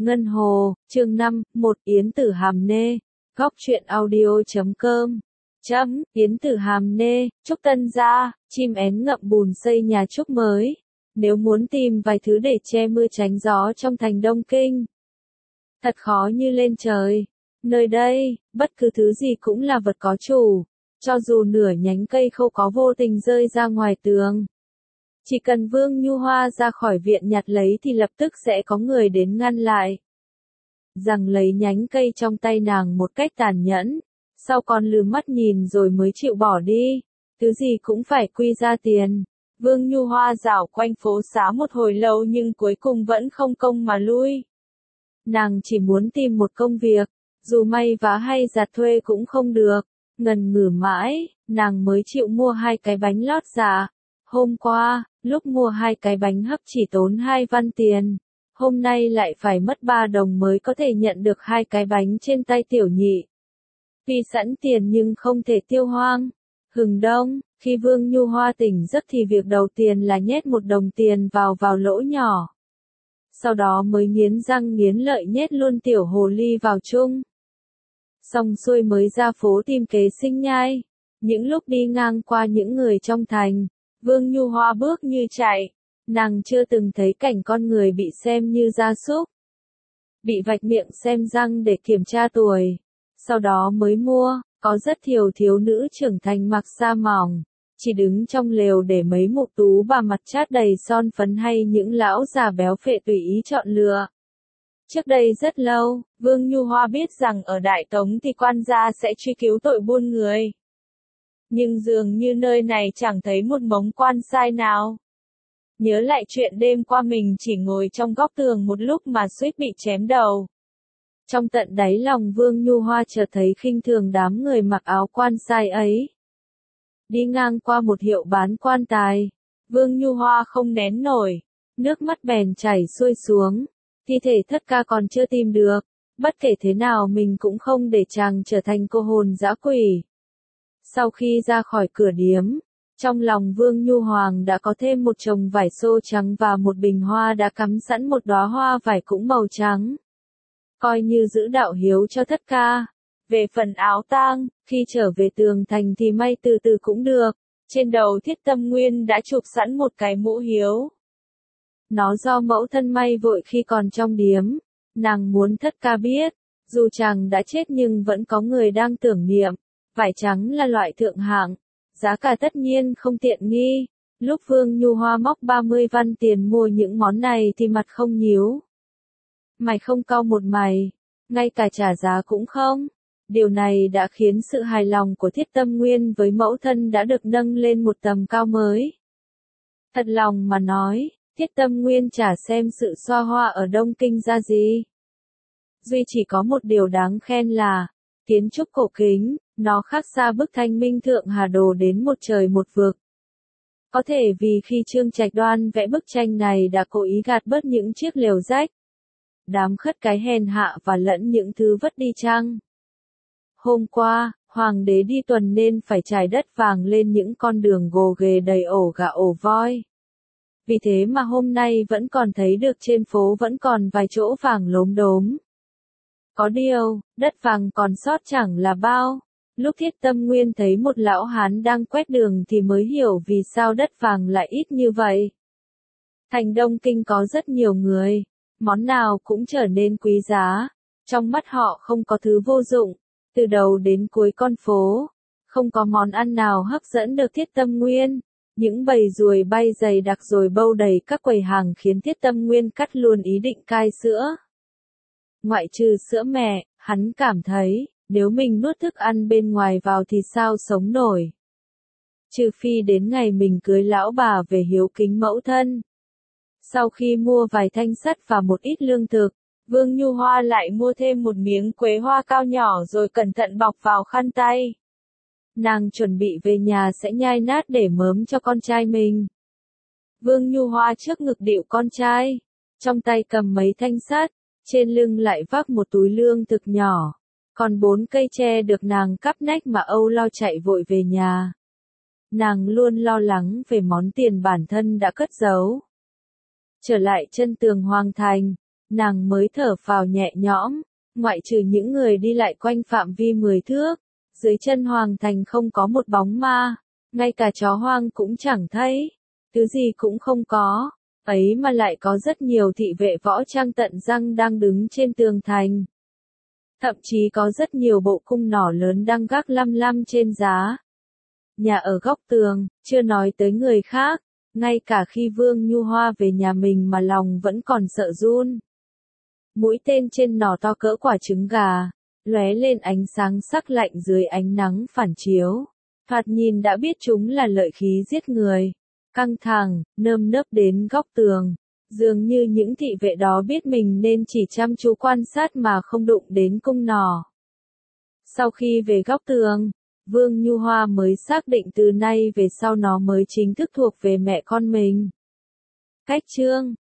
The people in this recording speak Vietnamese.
Ngân Hồ, chương 5, một Yến Tử Hàm Nê, góc truyện audio.com. Yến Tử Hàm Nê, Trúc Tân gia, chim én ngậm bùn xây nhà trúc mới. Nếu muốn tìm vài thứ để che mưa tránh gió trong thành Đông Kinh, thật khó như lên trời. Nơi đây, bất cứ thứ gì cũng là vật có chủ, cho dù nửa nhánh cây khô có vô tình rơi ra ngoài tường. Chỉ cần Vương Nhu Hoa ra khỏi viện nhặt lấy thì lập tức sẽ có người đến ngăn lại. Rằng lấy nhánh cây trong tay nàng một cách tàn nhẫn, sau còn lừ mắt nhìn rồi mới chịu bỏ đi, thứ gì cũng phải quy ra tiền. Vương Nhu Hoa dạo quanh phố xá một hồi lâu nhưng cuối cùng vẫn không công mà lui. Nàng chỉ muốn tìm một công việc, dù may vá hay giặt thuê cũng không được, ngần ngừ mãi, nàng mới chịu mua 2 cái bánh lót dạ. Hôm qua, lúc mua 2 cái bánh hấp chỉ tốn 2 văn tiền, hôm nay lại phải mất 3 đồng mới có thể nhận được 2 cái bánh trên tay tiểu nhị. Vì sẵn tiền nhưng không thể tiêu hoang. Hừng đông, khi Vương Nhu Hoa tỉnh giấc thì việc đầu tiên là nhét 1 đồng tiền vào lỗ nhỏ. Sau đó mới nghiến răng nghiến lợi nhét luôn tiểu hồ ly vào chung. Xong xuôi mới ra phố tìm kế sinh nhai. Những lúc đi ngang qua những người trong thành, Vương Nhu Hoa bước như chạy. Nàng chưa từng thấy cảnh con người bị xem như gia súc, bị vạch miệng xem răng để kiểm tra tuổi. Sau đó mới mua, có rất nhiều thiếu nữ trưởng thành mặc sa mỏng, chỉ đứng trong lều để mấy mụ tú bà mặt chát đầy son phấn hay những lão già béo phệ tùy ý chọn lựa. Trước đây rất lâu, Vương Nhu Hoa biết rằng ở Đại Tống thì quan gia sẽ truy cứu tội buôn người. Nhưng dường như nơi này chẳng thấy một mống quan sai nào. Nhớ lại chuyện đêm qua mình chỉ ngồi trong góc tường một lúc mà suýt bị chém đầu. Trong tận đáy lòng Vương Nhu Hoa chợt thấy khinh thường đám người mặc áo quan sai ấy. Đi ngang qua một hiệu bán quan tài, Vương Nhu Hoa không nén nổi, nước mắt bèn chảy xuôi xuống. Thi thể thất ca còn chưa tìm được, bất kể thế nào mình cũng không để chàng trở thành cô hồn dã quỷ. Sau khi ra khỏi cửa điếm, trong lòng Vương Nhu Hoàng đã có thêm một chồng vải xô trắng và một bình hoa đã cắm sẵn một đóa hoa vải cũng màu trắng. Coi như giữ đạo hiếu cho thất ca. Về phần áo tang, khi trở về tường thành thì may từ từ cũng được. Trên đầu Thiết Tâm Nguyên đã chụp sẵn một cái mũ hiếu. Nó do mẫu thân may vội khi còn trong điếm. Nàng muốn thất ca biết, dù chàng đã chết nhưng vẫn có người đang tưởng niệm. Vải trắng là loại thượng hạng, giá cả tất nhiên không tiện nghi. Lúc Vương Nhu Hoa móc 30 văn tiền mua những món này thì mặt không nhíu. Mày không cau một mày, ngay cả trả giá cũng không. Điều này đã khiến sự hài lòng của Thiết Tâm Nguyên với mẫu thân đã được nâng lên một tầm cao mới. Thật lòng mà nói, Thiết Tâm Nguyên chả xem sự xoa hoa ở Đông Kinh ra gì. Duy chỉ có một điều đáng khen là, kiến trúc cổ kính, nó khác xa bức Thanh Minh Thượng Hà Đồ đến một trời một vực. Có thể vì khi Trương Trạch Đoan vẽ bức tranh này đã cố ý gạt bớt những chiếc lều rách, đám khất cái hèn hạ và lẫn những thứ vất đi chăng. Hôm qua, hoàng đế đi tuần nên phải trải đất vàng lên những con đường gồ ghề đầy ổ gà ổ voi. Vì thế mà hôm nay vẫn còn thấy được trên phố vẫn còn vài chỗ vàng lốm đốm. Có điều, đất vàng còn sót chẳng là bao. Lúc Thiết Tâm Nguyên thấy một lão hán đang quét đường thì mới hiểu vì sao đất vàng lại ít như vậy. Thành Đông Kinh có rất nhiều người, món nào cũng trở nên quý giá. Trong mắt họ không có thứ vô dụng, từ đầu đến cuối con phố, không có món ăn nào hấp dẫn được Thiết Tâm Nguyên. Những bầy ruồi bay dày đặc rồi bâu đầy các quầy hàng khiến Thiết Tâm Nguyên cắt luôn ý định cai sữa. Ngoại trừ sữa mẹ, hắn cảm thấy, nếu mình nuốt thức ăn bên ngoài vào thì sao sống nổi. Trừ phi đến ngày mình cưới lão bà về hiếu kính mẫu thân. Sau khi mua vài thanh sắt và một ít lương thực, Vương Nhu Hoa lại mua thêm một miếng quế hoa cao nhỏ rồi cẩn thận bọc vào khăn tay. Nàng chuẩn bị về nhà sẽ nhai nát để mớm cho con trai mình. Vương Nhu Hoa trước ngực địu con trai, trong tay cầm mấy thanh sắt, trên lưng lại vác một túi lương thực nhỏ. Còn 4 cây tre được nàng cắp nách mà âu lo chạy vội về nhà. Nàng luôn lo lắng về món tiền bản thân đã cất giấu. Trở lại chân tường hoàng thành, nàng mới thở phào nhẹ nhõm, ngoại trừ những người đi lại quanh phạm vi 10 thước, dưới chân hoàng thành không có một bóng ma, ngay cả chó hoang cũng chẳng thấy, thứ gì cũng không có, ấy mà lại có rất nhiều thị vệ võ trang tận răng đang đứng trên tường thành. Thậm chí có rất nhiều bộ cung nỏ lớn đang gác lăm lăm trên giá nhà ở góc tường, chưa nói tới người khác, ngay cả khi Vương Nhu Hoa về nhà mình mà lòng vẫn còn sợ run. Mũi tên trên nỏ to cỡ quả trứng gà, lóe lên ánh sáng sắc lạnh dưới ánh nắng phản chiếu. Thoạt nhìn đã biết chúng là lợi khí giết người. Căng thẳng, nơm nớp đến góc tường. Dường như những thị vệ đó biết mình nên chỉ chăm chú quan sát mà không đụng đến cung nỏ. Sau khi về góc tường, Vương Nhu Hoa mới xác định từ nay về sau nó mới chính thức thuộc về mẹ con mình. Cách chương